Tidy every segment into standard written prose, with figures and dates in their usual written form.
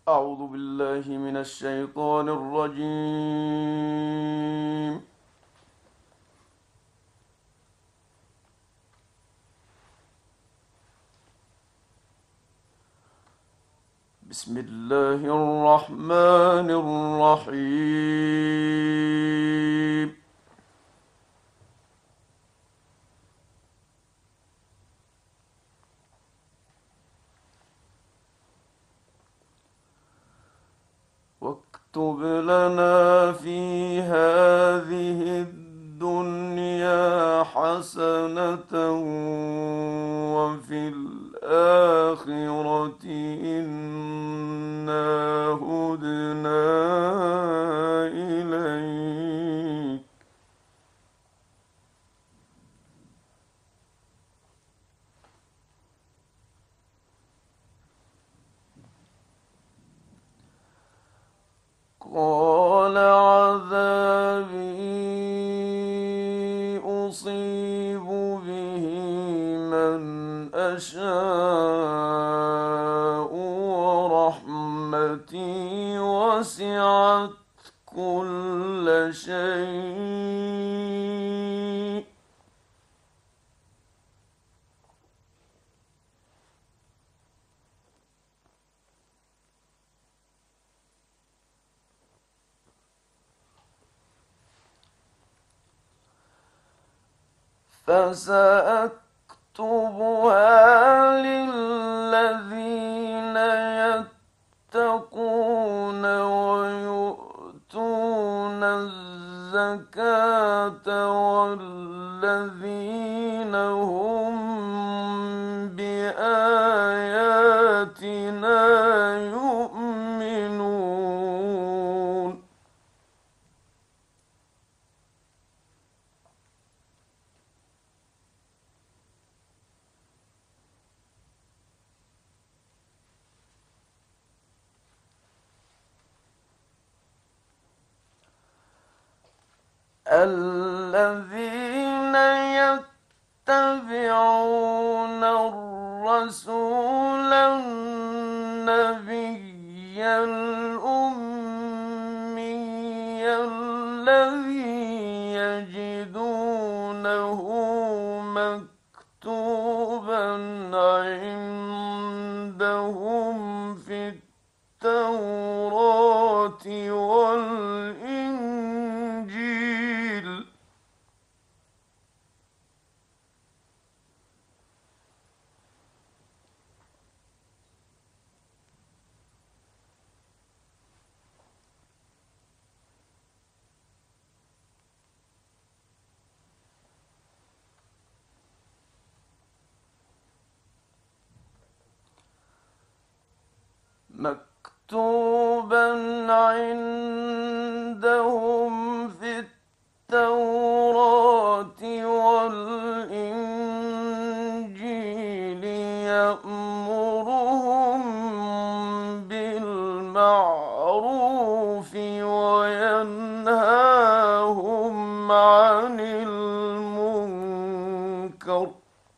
أعوذ بالله من الشيطان الرجيم. بسم الله الرحمن الرحيم. واكتب لنا في هذه الدنيا حسنة وفي الآخرة إنا هدنا إليك. قال عذابي أصيب به من أشاء ورحمتي وسعت كل شيء. فسأكتبها للذين يتقون ويؤتون الزكاة والذين هم بآياتنا يؤمنون. الذين يتبعون الرسول النبي الأمي الذي يجدونه مكتوبا عندهم في التوراة والإنجيل. مكتوبا عندهم في التوراة والإنجيل يأمرهم بالمعروف وينهاهم عن المنكر.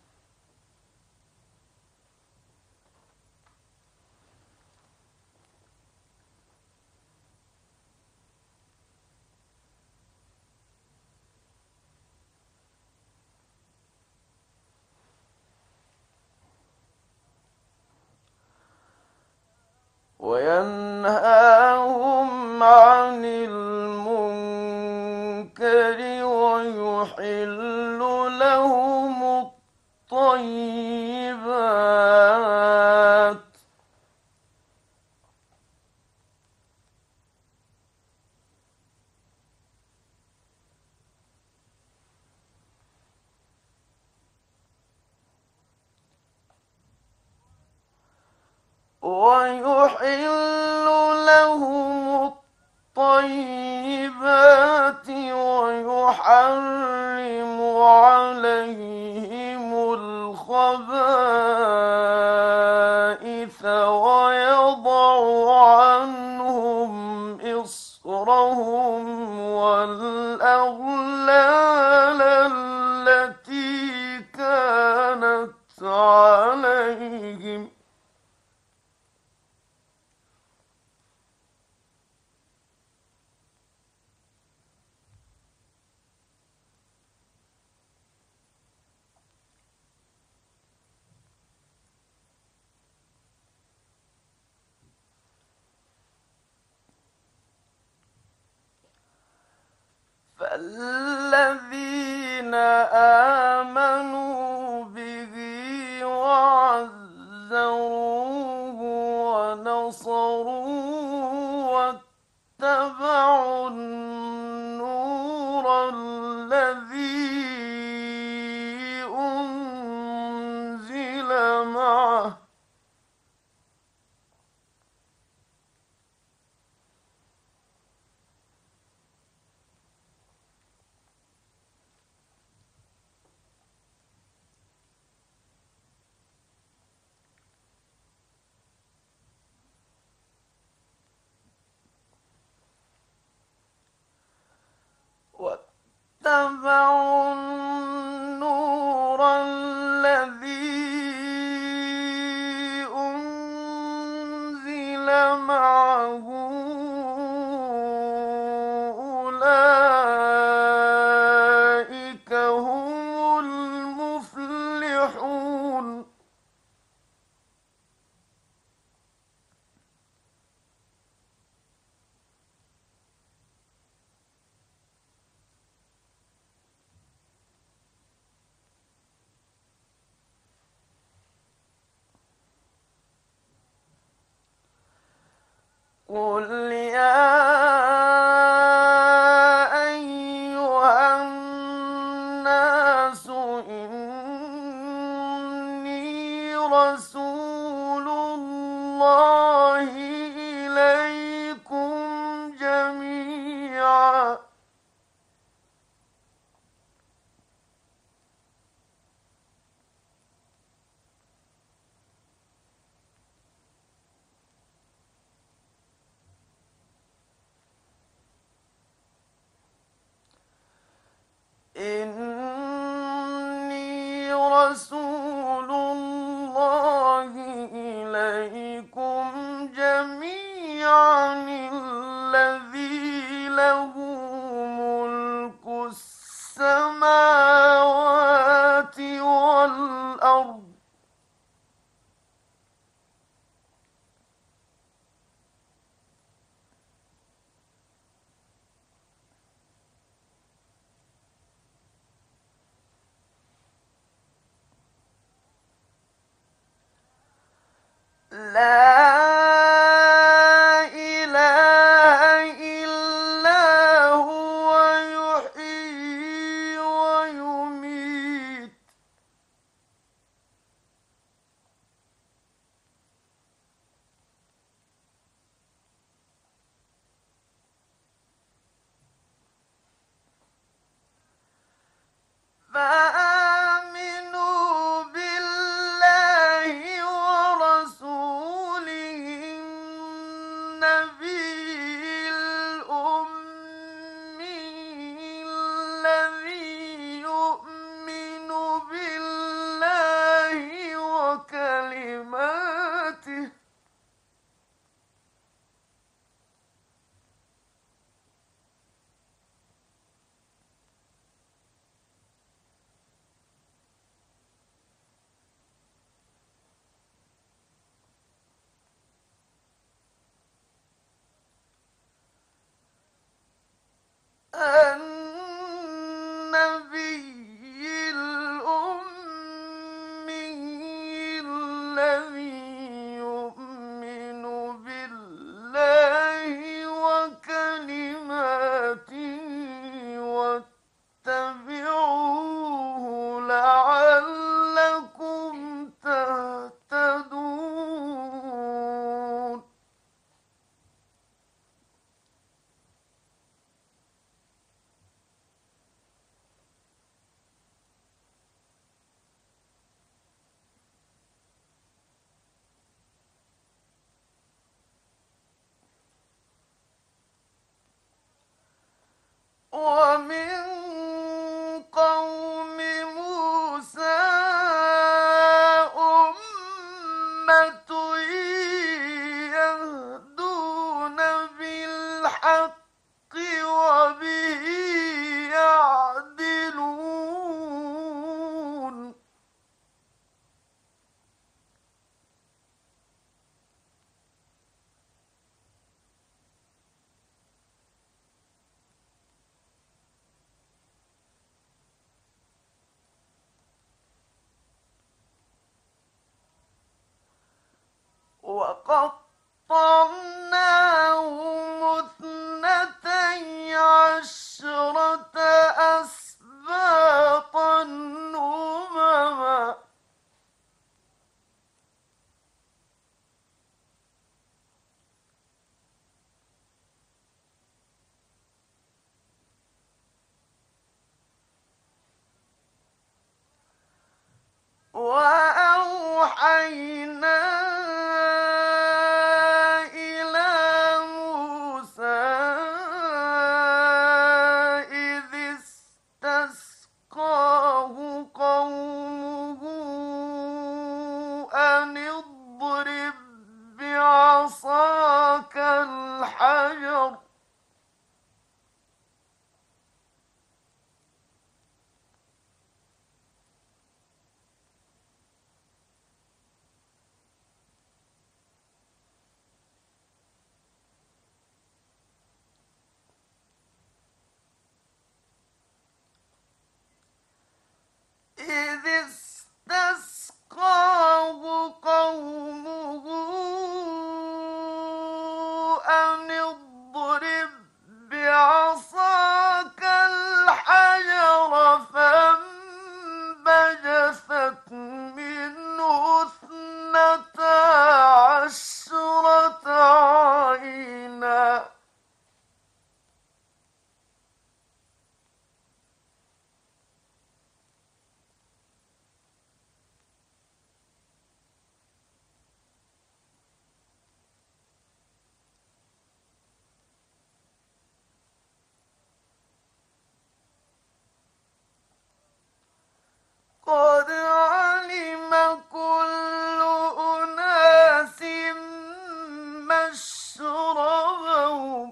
وينهاهم عن المنكر ويحل لهم الطيبات ويحل لهم الطيبات ويحرم عليهم الخبائث ويضع عنهم إصرهم والأغلال التي كانت عليهم. الذين آمنوا به وعزروه ونصروه واتبعوا النور الذي أنزل معه واتبعوا النور الذي أنزل معه أولئك هم المفلحون قل يا أيها الناس إني رسول الله إليكم جميعا إني رسول الله إليكم جميعا الذي له ملك السماوات والأرض لا إله إلا هو يحيي ويميت فآمنوا بالله ورسوله النبي الأمي الذي يؤمن بالله وكلماته النبي الأمي الذي يؤمن بالله وكلماته واتبعوه لعلكم تهتدون ومن قوم موسى أمة يهدون بالحق وبه يعدلون وقطعناهم اثنتي عشرة أسباطا أمما وأوحينا إلى موسى إذ استسقاه قومه أن اضرب بعصاك الحجر إذ استسقاه قومه أن اضرب بعصاك الحجر فانبجست منه اثنتا عشرة عينا قد علم كل أناس مشربهم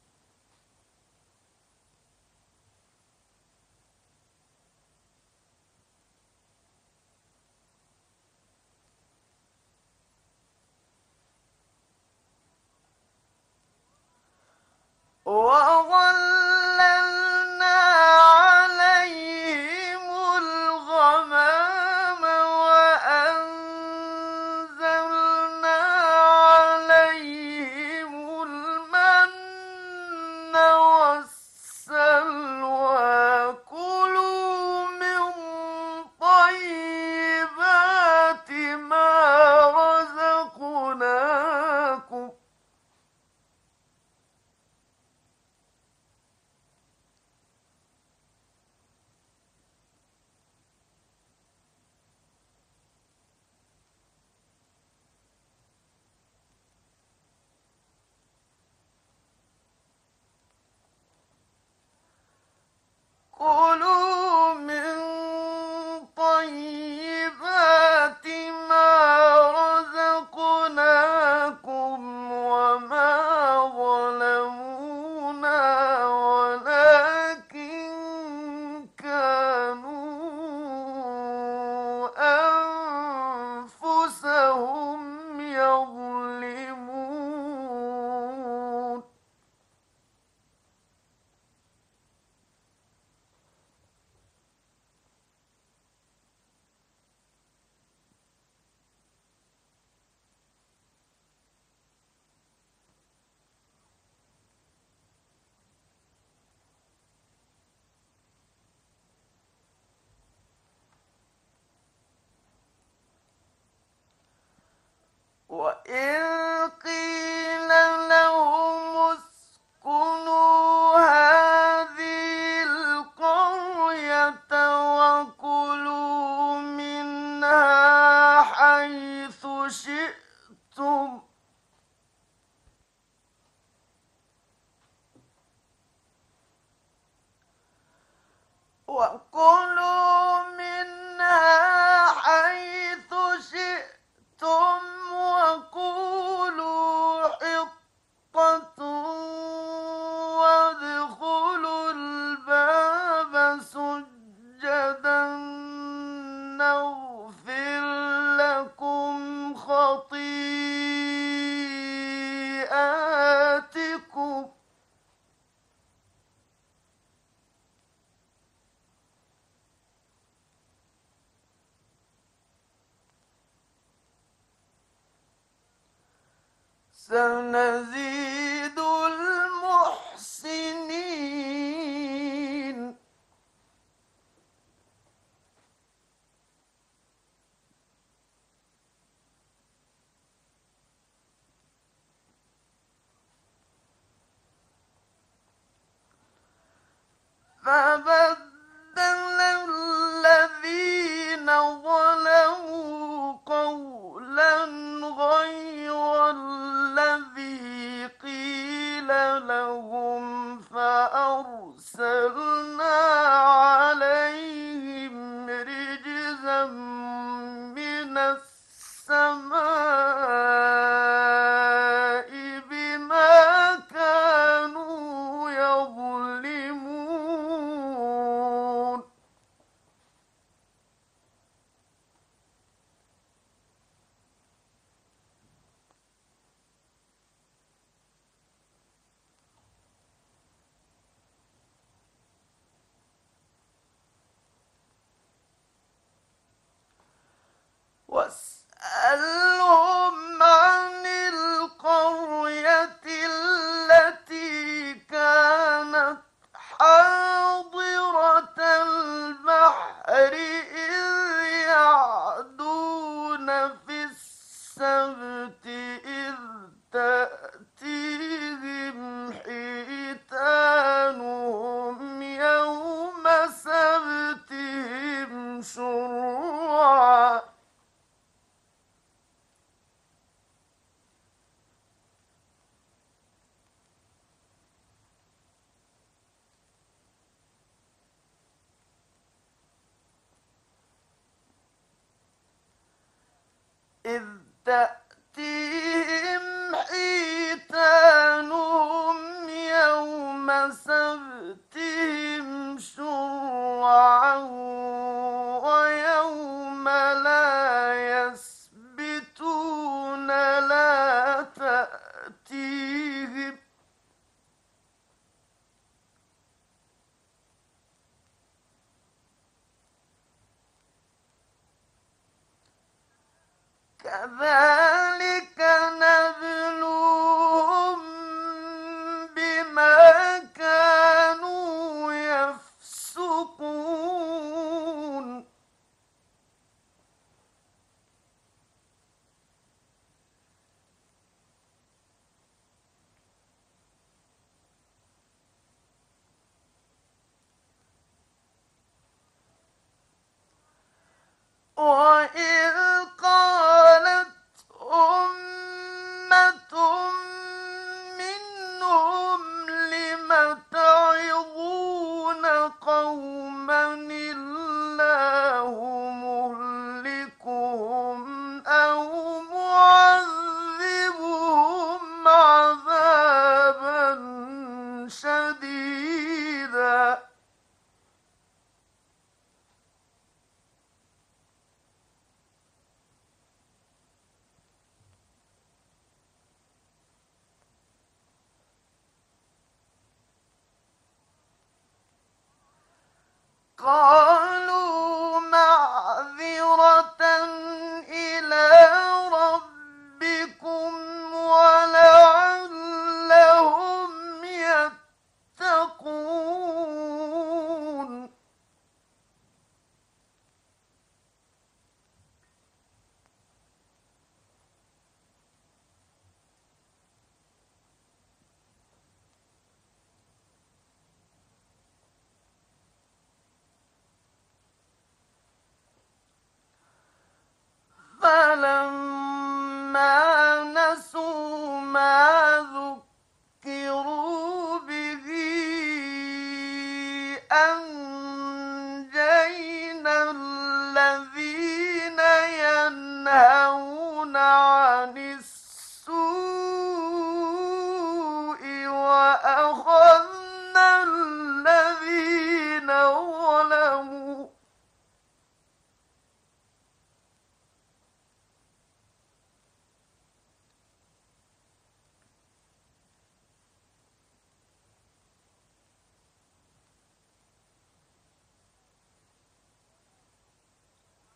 وظللنا عليهم الغمام وأنزلنا عليهم المن والسلوى كلوا من طيبات ما رزقناكم كلوا من طيبات ما رزقناكم وما ظلمونا ولكن كانوا أنفسهم يظلمون وإذ قيل لهم اسكنوا هذه القرية وكلوا منها حيث شئتم وكلوا منها حيث شئتم وقولوا حطة وادخلوا الباب سجدا نغفر لكم خطيئاتكم سنزيد المحسنين فبدل الذين ظلموا قولا غير الذي قيل لهم فأرسلنا عليهم رجزا من السماء بما كانوا يظلمون واسألهم عن القرية التي كانت حاضرة البحر إذ يعدون في السبت إذ تأتيهم حيتانهم يوم سبتهم شرعا إذ تأتيهم حيتانهم يوم سبتهم شرعا ويوم لا يسبتون لا تأتيهم كذلك نبلوهم بما كانوا يفسقون وإذ قالت أمة منهم لم تعظون قوما الله مهلكهم أو معذبهم عذابا شديدا قالوا معذرة إلى ربكم ولعلهم يتقون فلما نسوا ما ذكروا به أنجينا الذين ينهون عن السوء وأخذنا الذين ظلموا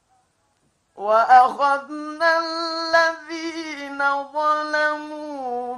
وأخذنا الذين ظلموا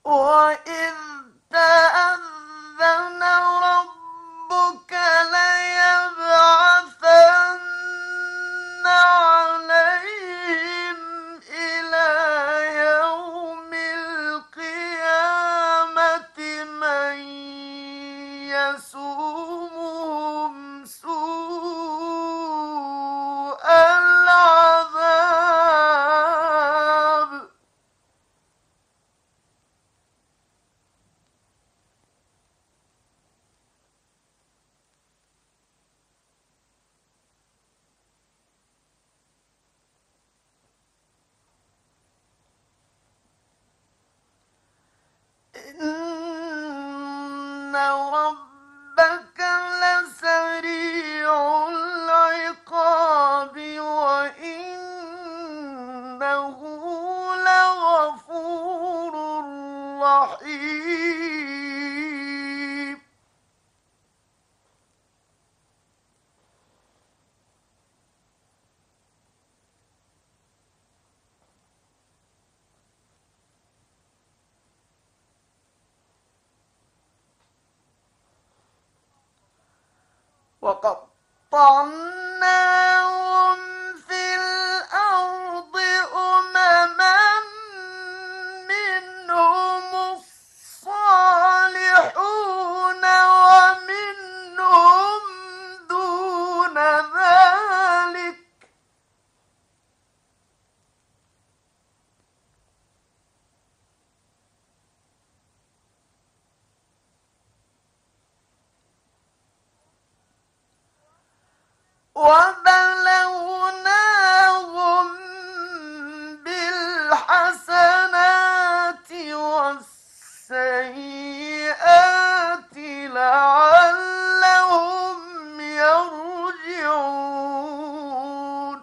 وإذ تأذن ربك ليبعثن عليهم إلى يوم القيامة من يسومهم سوء العذاب إن ربك لسريع العقاب وإنه لغفور رحيم وقطعناهم في الأرض أمما منهم الصالحون ومنهم دون ذلك وبلوناهم بالحسنات والسيئات لعلهم يرجعون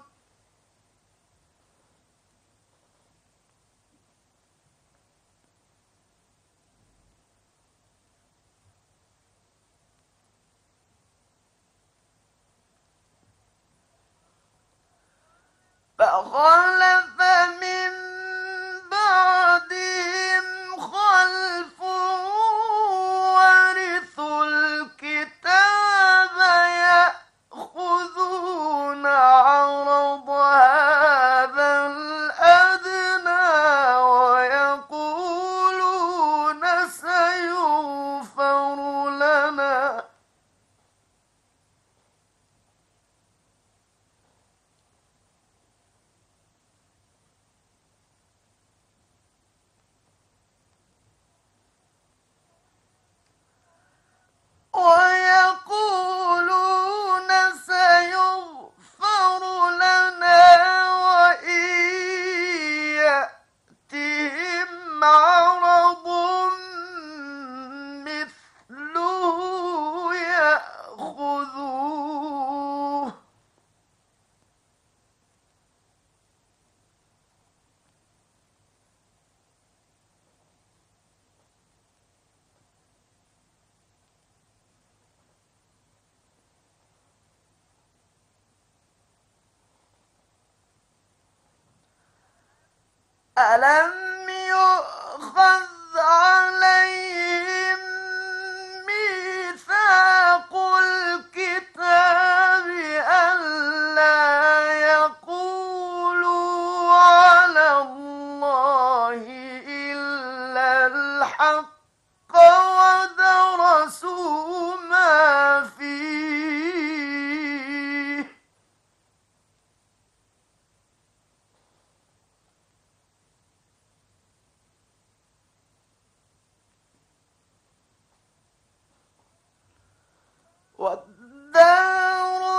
فخلف من بعدهم خلف ورثوا الكتاب يأخذون عرض هذا الأدنى ويقولون سيغفر لنا وإن يأتهم عرض مثله يأخذوه ألم يؤخذ عليهم ميثاق الكتاب ألا يقولوا على الله إلا الحق ودرسوا ما فيه والدار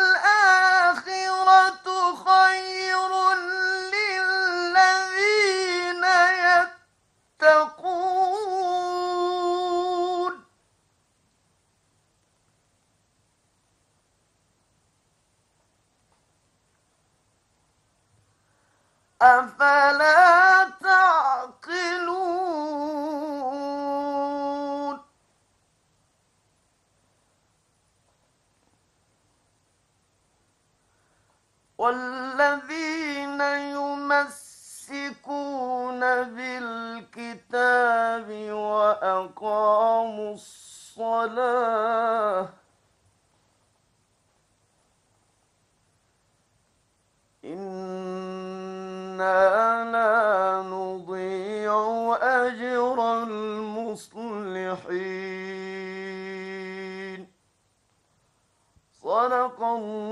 الآخرة خير للذين يتقون أفلا تعقلون والذين يمسكون بالله الكتاب وأقاموا الصلاة إنا لا نضيع أجر المصلحين. صدق الله